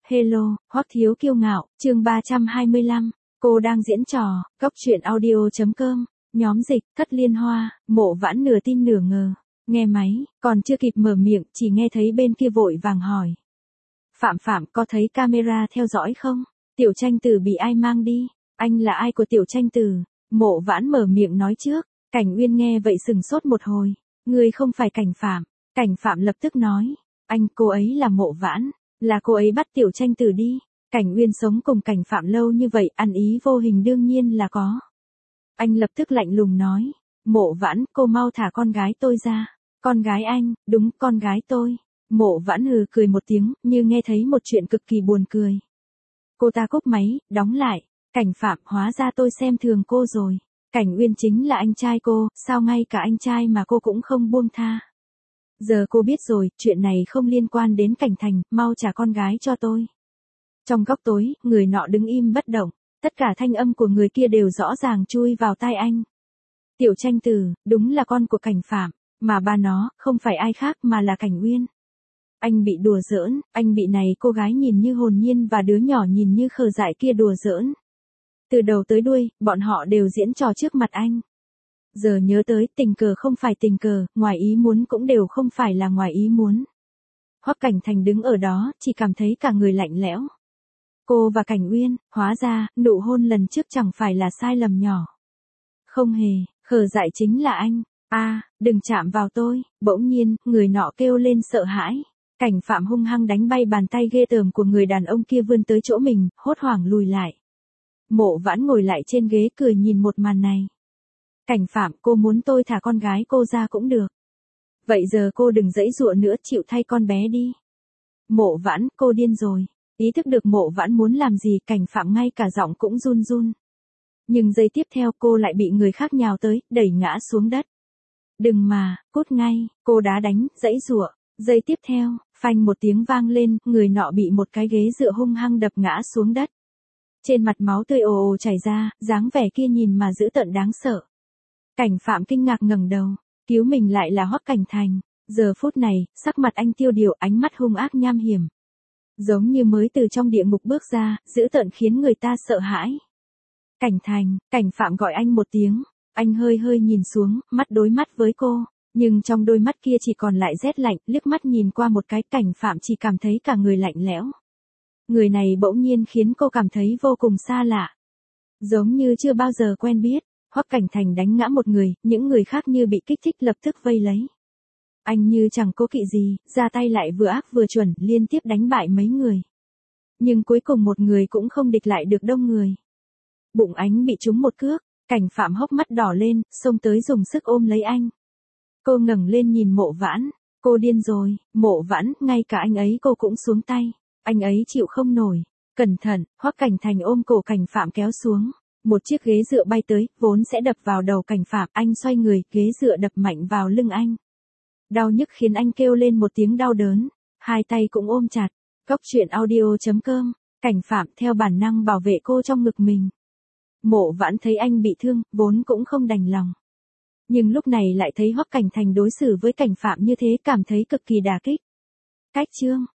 Hello, Hoắc Thiếu Kiêu Ngạo, chương 325, cô đang diễn trò, Góc Truyện Audio.com, nhóm dịch, Thất Liên Hoa, Mộ Vãn nửa tin nửa ngờ, nghe máy, còn chưa kịp mở miệng, chỉ nghe thấy bên kia vội vàng hỏi. Phạm có thấy camera theo dõi không? Tiểu Tranh Tử bị ai mang đi? Anh là ai của Tiểu Tranh Tử? Mộ Vãn mở miệng nói trước, Cảnh Uyên nghe vậy sừng sốt một hồi, ngươi không phải Cảnh Phạm. Cảnh Phạm lập tức nói, anh, cô ấy là Mộ Vãn. Là cô ấy bắt Tiểu Tranh Tử đi. Cảnh Uyên sống cùng Cảnh Phạm lâu như vậy, ăn ý vô hình đương nhiên là có. Anh lập tức lạnh lùng nói, Mộ Vãn, cô mau thả con gái tôi ra. Con gái anh? Đúng, con gái tôi. Mộ Vãn hừ cười một tiếng, như nghe thấy một chuyện cực kỳ buồn cười. Cô ta cúp máy, đóng lại. Cảnh Phạm, hóa ra tôi xem thường cô rồi. Cảnh Uyên chính là anh trai cô, sao ngay cả anh trai mà cô cũng không buông tha. Giờ cô biết rồi, chuyện này không liên quan đến Cảnh Thành, mau trả con gái cho tôi. Trong góc tối, người nọ đứng im bất động, tất cả thanh âm của người kia đều rõ ràng chui vào tai anh. Tiểu Tranh Tử, đúng là con của Cảnh Phạm, mà ba nó, không phải ai khác mà là Cảnh Uyên. Anh bị đùa giỡn, anh bị này cô gái nhìn như hồn nhiên và đứa nhỏ nhìn như khờ dại kia đùa giỡn. Từ đầu tới đuôi, bọn họ đều diễn trò trước mặt anh. Giờ nhớ tới, tình cờ không phải tình cờ, ngoài ý muốn cũng đều không phải là ngoài ý muốn. Hoắc Cảnh Thành đứng ở đó, chỉ cảm thấy cả người lạnh lẽo. Cô và Cảnh Uyên, hóa ra, nụ hôn lần trước chẳng phải là sai lầm nhỏ. Không hề, khờ dại chính là anh. Đừng chạm vào tôi. Bỗng nhiên, người nọ kêu lên sợ hãi. Cảnh Phạm hung hăng đánh bay bàn tay ghê tởm của người đàn ông kia vươn tới chỗ mình, hốt hoảng lùi lại. Mộ Vãn ngồi lại trên ghế cười nhìn một màn này. Cảnh Phạm, cô muốn tôi thả con gái cô ra cũng được. Vậy giờ cô đừng giãy giụa nữa, chịu thay con bé đi. Mộ Vãn, cô điên rồi. Ý thức được Mộ Vãn muốn làm gì, Cảnh Phạm ngay cả giọng cũng run run. Nhưng giây tiếp theo cô lại bị người khác nhào tới, đẩy ngã xuống đất. Đừng mà, cút ngay, cô đá đánh, giãy giụa. Giây tiếp theo, phanh một tiếng vang lên, người nọ bị một cái ghế dựa hung hăng đập ngã xuống đất. Trên mặt máu tươi ồ ồ chảy ra, dáng vẻ kia nhìn mà dữ tợn đáng sợ. Cảnh Phạm kinh ngạc ngẩng đầu, cứu mình lại là Hoắc Cảnh Thành. Giờ phút này, sắc mặt anh tiêu điều, ánh mắt hung ác nham hiểm. Giống như mới từ trong địa ngục bước ra, dữ tợn khiến người ta sợ hãi. Cảnh Thành, Cảnh Phạm gọi anh một tiếng, anh hơi hơi nhìn xuống, mắt đối mắt với cô. Nhưng trong đôi mắt kia chỉ còn lại rét lạnh, liếc mắt nhìn qua một cái, Cảnh Phạm chỉ cảm thấy cả người lạnh lẽo. Người này bỗng nhiên khiến cô cảm thấy vô cùng xa lạ. Giống như chưa bao giờ quen biết. Hoắc Cảnh Thành đánh ngã một người, những người khác như bị kích thích lập tức vây lấy. Anh như chẳng cố kỵ gì, ra tay lại vừa ác vừa chuẩn, liên tiếp đánh bại mấy người. Nhưng cuối cùng một người cũng không địch lại được đông người. Bụng anh bị trúng một cước, Cảnh Phạm hốc mắt đỏ lên, xông tới dùng sức ôm lấy anh. Cô ngẩng lên nhìn Mộ Vãn, cô điên rồi. Mộ Vãn, ngay cả anh ấy cô cũng xuống tay, anh ấy chịu không nổi. Cẩn thận, Hoắc Cảnh Thành ôm cổ Cảnh Phạm kéo xuống. Một chiếc ghế dựa bay tới, vốn sẽ đập vào đầu Cảnh Phạm, anh xoay người, ghế dựa đập mạnh vào lưng anh. Đau nhức khiến anh kêu lên một tiếng đau đớn, hai tay cũng ôm chặt. Góc Truyện Audio.com, Cảnh Phạm theo bản năng bảo vệ cô trong ngực mình. Mộ Vãn thấy anh bị thương, vốn cũng không đành lòng. Nhưng lúc này lại thấy Hoắc Cảnh Thành đối xử với Cảnh Phạm như thế, cảm thấy cực kỳ đả kích. Cách chương